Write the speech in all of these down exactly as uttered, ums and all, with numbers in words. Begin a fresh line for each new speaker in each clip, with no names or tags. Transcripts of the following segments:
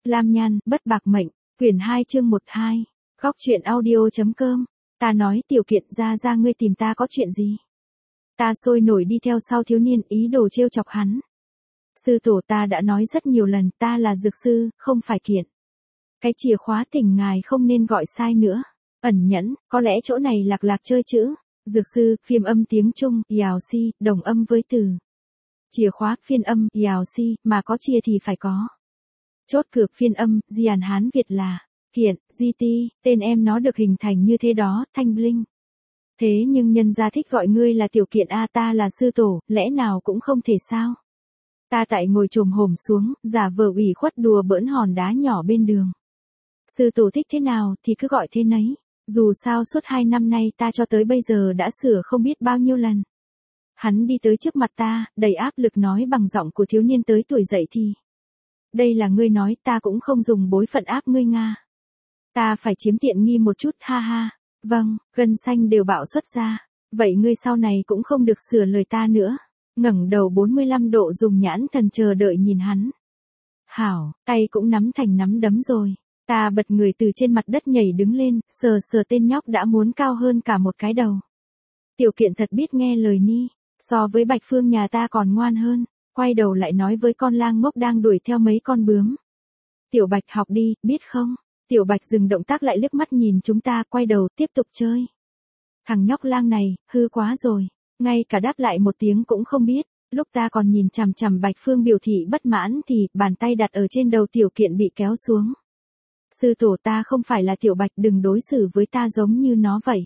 Lam Nhan, Bất Bạc Mệnh, quyển hai chương một hai, góc truyện audio.com, ta nói tiểu kiện ra ra ngươi tìm ta có chuyện gì? Ta sôi nổi đi theo sau thiếu niên ý đồ trêu chọc hắn. Sư tổ ta đã nói rất nhiều lần ta là dược sư, không phải kiện. Cái chìa khóa tỉnh ngài không nên gọi sai nữa. Ẩn nhẫn, có lẽ chỗ này lạc lạc chơi chữ. Dược sư, phiêm âm tiếng Trung, yào si, đồng âm với từ. Chìa khóa, phiên âm, yào si, mà có chia thì phải có. Chốt cược phiên âm, Diàn Hán Việt là, kiện, di ti, tên em nó được hình thành như thế đó, Thanh Bling. Thế nhưng nhân gia thích gọi ngươi là tiểu kiện a ta là sư tổ, lẽ nào cũng không thể sao. Ta tại ngồi chồm hổm xuống, giả vờ ủy khuất đùa bỡn hòn đá nhỏ bên đường. Sư tổ thích thế nào thì cứ gọi thế nấy, dù sao suốt hai năm nay ta cho tới bây giờ đã sửa không biết bao nhiêu lần. Hắn đi tới trước mặt ta, đầy áp lực nói bằng giọng của thiếu niên tới tuổi dậy thì. Đây là ngươi nói ta cũng không dùng bối phận áp ngươi Nga. Ta phải chiếm tiện nghi một chút ha ha, vâng, gân xanh đều bạo xuất ra, vậy ngươi sau này cũng không được sửa lời ta nữa. Ngẩng đầu bốn mươi lăm độ dùng nhãn thần chờ đợi nhìn hắn. Hảo, tay cũng nắm thành nắm đấm rồi. Ta bật người từ trên mặt đất nhảy đứng lên, sờ sờ tên nhóc đã muốn cao hơn cả một cái đầu. Tiểu kiện thật biết nghe lời ni, so với Bạch Phương nhà ta còn ngoan hơn, quay đầu lại nói với con lang ngốc đang đuổi theo mấy con bướm. Tiểu Bạch học đi, biết không? Tiểu Bạch dừng động tác lại liếc mắt nhìn chúng ta, quay đầu tiếp tục chơi. Thằng nhóc lang này, hư quá rồi, ngay cả đáp lại một tiếng cũng không biết. Lúc ta còn nhìn chằm chằm Bạch Phương biểu thị bất mãn thì bàn tay đặt ở trên đầu tiểu kiện bị kéo xuống. Sư tổ ta không phải là Tiểu Bạch, đừng đối xử với ta giống như nó vậy.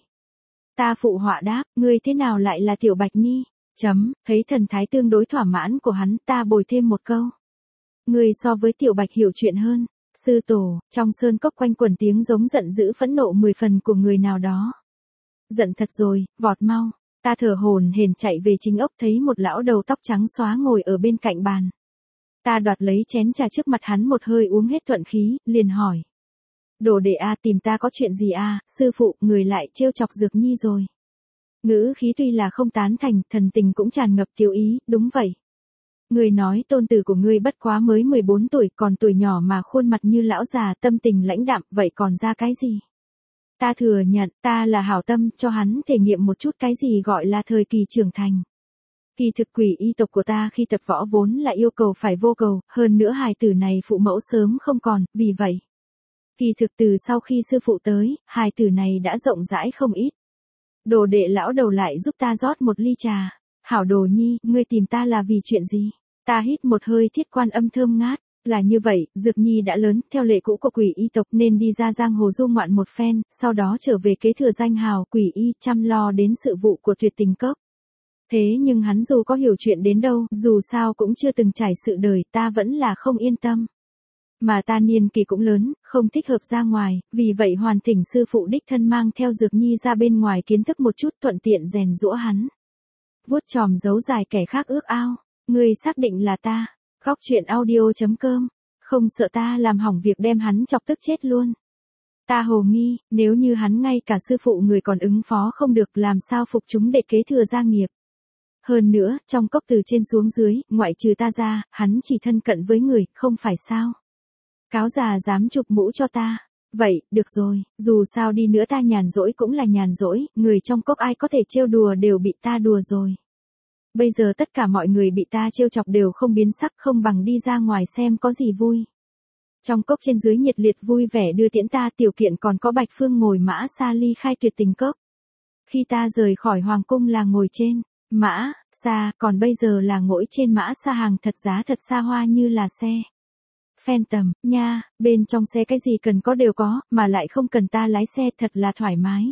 Ta phụ họa đáp, ngươi thế nào lại là Tiểu Bạch ni? Chấm, thấy thần thái tương đối thỏa mãn của hắn, ta bồi thêm một câu. Ngươi so với Tiểu Bạch hiểu chuyện hơn. Sư tổ, trong sơn cốc quanh quẩn tiếng giống giận dữ phẫn nộ mười phần của người nào đó. Giận thật rồi, vọt mau. Ta thở hổn hển chạy về chính ốc thấy một lão đầu tóc trắng xóa ngồi ở bên cạnh bàn. Ta đoạt lấy chén trà trước mặt hắn một hơi uống hết thuận khí, liền hỏi. Đồ đệ a tìm ta có chuyện gì a? Sư phụ, người lại trêu chọc Dược Nhi rồi. Ngữ khí tuy là không tán thành, thần tình cũng tràn ngập tiêu ý, đúng vậy. Người nói tôn tử của ngươi bất quá mới mười bốn tuổi, còn tuổi nhỏ mà khuôn mặt như lão già, tâm tình lãnh đạm, vậy còn ra cái gì? Ta thừa nhận, ta là hảo tâm, cho hắn thể nghiệm một chút cái gì gọi là thời kỳ trưởng thành. Kỳ thực quỷ y tộc của ta khi tập võ vốn là yêu cầu phải vô cầu, hơn nữa hài tử này phụ mẫu sớm không còn, vì vậy. Kỳ thực từ sau khi sư phụ tới, hài tử này đã rộng rãi không ít. Đồ đệ lão đầu lại giúp ta rót một ly trà. Hảo Đồ Nhi, ngươi tìm ta là vì chuyện gì? Ta hít một hơi thiết quan âm thơm ngát. Là như vậy, Dược Nhi đã lớn, theo lệ cũ của quỷ y tộc nên đi ra giang hồ du ngoạn một phen, sau đó trở về kế thừa danh hào quỷ y, chăm lo đến sự vụ của Tuyệt Tình Cốc. Thế nhưng hắn dù có hiểu chuyện đến đâu, dù sao cũng chưa từng trải sự đời, ta vẫn là không yên tâm. Mà ta niên kỳ cũng lớn, không thích hợp ra ngoài, vì vậy hoàn thỉnh sư phụ đích thân mang theo Dược Nhi ra bên ngoài kiến thức một chút, thuận tiện rèn giũa hắn. Vuốt chòm giấu dài kẻ khác ước ao, ngươi xác định là ta. Góc truyện audio.com, không sợ ta làm hỏng việc đem hắn chọc tức chết luôn. Ta hồ nghi, nếu như hắn ngay cả sư phụ người còn ứng phó không được, làm sao phục chúng để kế thừa gia nghiệp. Hơn nữa, trong cốc từ trên xuống dưới, ngoại trừ ta ra, hắn chỉ thân cận với người, không phải sao. Cáo già dám chụp mũ cho ta. Vậy, được rồi, dù sao đi nữa ta nhàn rỗi cũng là nhàn rỗi, người trong cốc ai có thể trêu đùa đều bị ta đùa rồi. Bây giờ tất cả mọi người bị ta trêu chọc đều không biến sắc, không bằng đi ra ngoài xem có gì vui. Trong cốc trên dưới nhiệt liệt vui vẻ đưa tiễn ta, tiểu kiện còn có Bạch Phương ngồi mã xa ly khai Tuyệt Tình Cốc. Khi ta rời khỏi hoàng cung là ngồi trên mã xa, còn bây giờ là ngồi trên mã xa hàng thật giá thật xa hoa như là xe Phantom nha, bên trong xe cái gì cần có đều có, mà lại không cần ta lái xe, thật là thoải mái.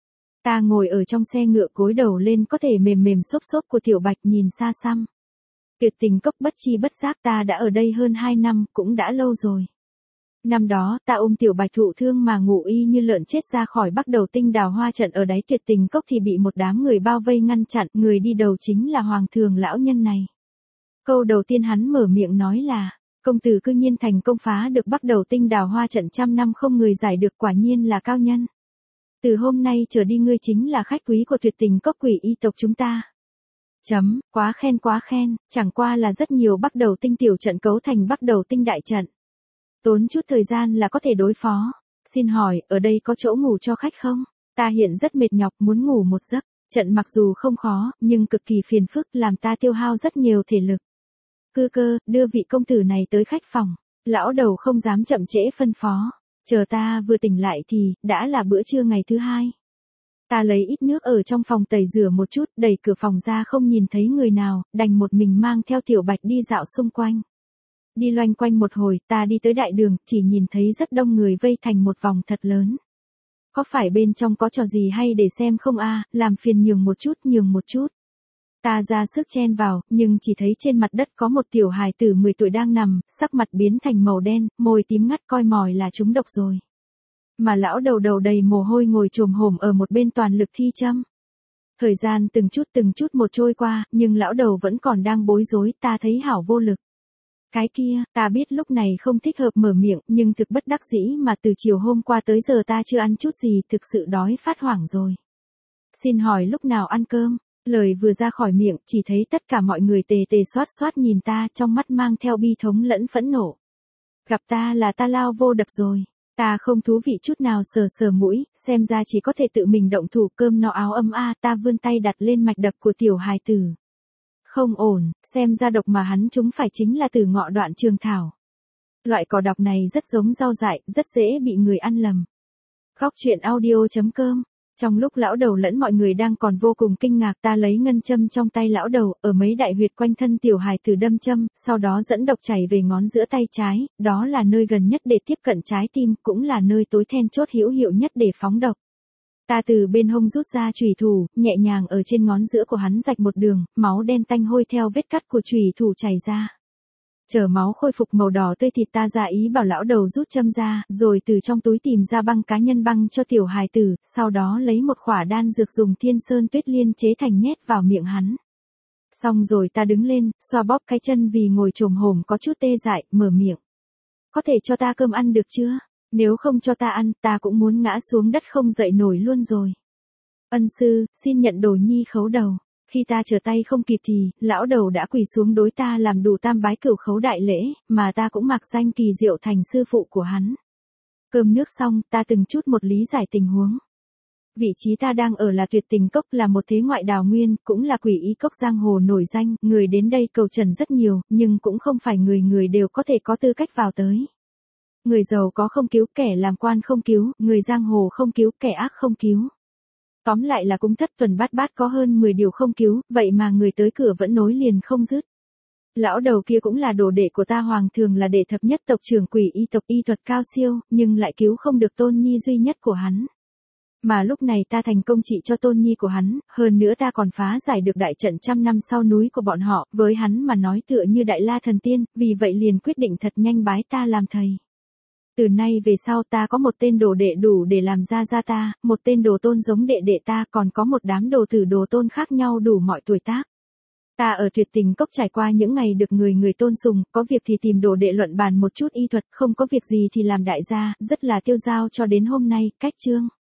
Ta ngồi ở trong xe ngựa cúi đầu lên có thể mềm mềm xốp xốp của Tiểu Bạch nhìn xa xăm. Tuyệt Tình Cốc bất chi bất giác ta đã ở đây hơn hai năm, cũng đã lâu rồi. Năm đó ta ôm Tiểu Bạch thụ thương mà ngủ y như lợn chết ra khỏi Bắc Đầu Tinh đào hoa trận ở đáy Tuyệt Tình Cốc thì bị một đám người bao vây ngăn chặn, người đi đầu chính là Hoàng Thường lão nhân này. Câu đầu tiên hắn mở miệng nói là, công tử cư nhiên thành công phá được Bắc Đầu Tinh đào hoa trận trăm năm không người giải được, quả nhiên là cao nhân. Từ hôm nay trở đi ngươi chính là khách quý của Tuyệt Tình Cốc quỷ y tộc chúng ta. Chấm, quá khen quá khen, chẳng qua là rất nhiều Bắc Đầu Tinh tiểu trận cấu thành Bắc Đầu Tinh đại trận. Tốn chút thời gian là có thể đối phó. Xin hỏi, ở đây có chỗ ngủ cho khách không? Ta hiện rất mệt nhọc muốn ngủ một giấc. Trận mặc dù không khó, nhưng cực kỳ phiền phức làm ta tiêu hao rất nhiều thể lực. Cư cơ, đưa vị công tử này tới khách phòng. Lão đầu không dám chậm trễ phân phó. Chờ ta vừa tỉnh lại thì, đã là bữa trưa ngày thứ hai. Ta lấy ít nước ở trong phòng tẩy rửa một chút, đẩy cửa phòng ra không nhìn thấy người nào, đành một mình mang theo Tiểu Bạch đi dạo xung quanh. Đi loanh quanh một hồi, ta đi tới đại đường, chỉ nhìn thấy rất đông người vây thành một vòng thật lớn. Có phải bên trong có trò gì hay để xem không a? Làm phiền nhường một chút, nhường một chút. Ta ra sức chen vào, nhưng chỉ thấy trên mặt đất có một tiểu hài tử mười tuổi đang nằm, sắc mặt biến thành màu đen, môi tím ngắt coi mỏi là trúng độc rồi. Mà lão đầu đầu đầy mồ hôi ngồi chồm hổm ở một bên toàn lực thi châm. Thời gian từng chút từng chút một trôi qua, nhưng lão đầu vẫn còn đang bối rối, ta thấy hảo vô lực. Cái kia, ta biết lúc này không thích hợp mở miệng, nhưng thực bất đắc dĩ mà từ chiều hôm qua tới giờ ta chưa ăn chút gì, thực sự đói phát hoảng rồi. Xin hỏi lúc nào ăn cơm? Lời vừa ra khỏi miệng, chỉ thấy tất cả mọi người tề tề xoát xoát nhìn ta, trong mắt mang theo bi thống lẫn phẫn nộ. Gặp ta là ta lao vô đập rồi. Ta không thú vị chút nào sờ sờ mũi, xem ra chỉ có thể tự mình động thủ cơm no áo ấm a. Ta vươn tay đặt lên mạch đập của tiểu hài tử. Không ổn, xem ra độc mà hắn chúng phải chính là từ ngọ đoạn trường thảo. Loại cỏ độc này rất giống rau dại, rất dễ bị người ăn lầm. Góc truyện audio chấm com. Trong lúc lão đầu lẫn mọi người đang còn vô cùng kinh ngạc, ta lấy ngân châm trong tay lão đầu, ở mấy đại huyệt quanh thân tiểu hài tử đâm châm, sau đó dẫn độc chảy về ngón giữa tay trái, đó là nơi gần nhất để tiếp cận trái tim, cũng là nơi tối then chốt hữu hiệu nhất để phóng độc. Ta từ bên hông rút ra chùy thủ, nhẹ nhàng ở trên ngón giữa của hắn rạch một đường, máu đen tanh hôi theo vết cắt của chùy thủ chảy ra. Chờ máu khôi phục màu đỏ tươi thịt ta ra ý bảo lão đầu rút châm ra, rồi từ trong túi tìm ra băng cá nhân băng cho tiểu hài tử, sau đó lấy một khỏa đan dược dùng thiên sơn tuyết liên chế thành nhét vào miệng hắn. Xong rồi ta đứng lên, xoa bóp cái chân vì ngồi chồm hổm có chút tê dại, mở miệng. Có thể cho ta cơm ăn được chưa? Nếu không cho ta ăn, ta cũng muốn ngã xuống đất không dậy nổi luôn rồi. Ân sư, xin nhận đồ nhi khấu đầu. Khi ta trở tay không kịp thì, lão đầu đã quỳ xuống đối ta làm đủ tam bái cửu khấu đại lễ, mà ta cũng mặc danh kỳ diệu thành sư phụ của hắn. Cơm nước xong, ta từng chút một lý giải tình huống. Vị trí ta đang ở là Tuyệt Tình Cốc, là một thế ngoại đào nguyên, cũng là quỷ y cốc giang hồ nổi danh, người đến đây cầu trần rất nhiều, nhưng cũng không phải người người đều có thể có tư cách vào tới. Người giàu có không cứu, kẻ làm quan không cứu, người giang hồ không cứu, kẻ ác không cứu. Tóm lại là cúng thất tuần bát bát có hơn mười điều không cứu, vậy mà người tới cửa vẫn nối liền không dứt. Lão đầu kia cũng là đồ đệ của ta, hoàng thường là đệ thập nhất tộc trưởng quỷ y tộc, y thuật cao siêu, nhưng lại cứu không được tôn nhi duy nhất của hắn. Mà lúc này ta thành công trị cho tôn nhi của hắn, hơn nữa ta còn phá giải được đại trận trăm năm sau núi của bọn họ, với hắn mà nói tựa như đại la thần tiên, vì vậy liền quyết định thật nhanh bái ta làm thầy. Từ nay về sau ta có một tên đồ đệ đủ để làm ra ra ta, một tên đồ tôn giống đệ đệ ta, còn có một đám đồ tử đồ tôn khác nhau đủ mọi tuổi tác. Ta ở Tuyệt Tình Cốc trải qua những ngày được người người tôn sùng, có việc thì tìm đồ đệ luận bàn một chút y thuật, không có việc gì thì làm đại gia, rất là tiêu dao cho đến hôm nay, cách chương.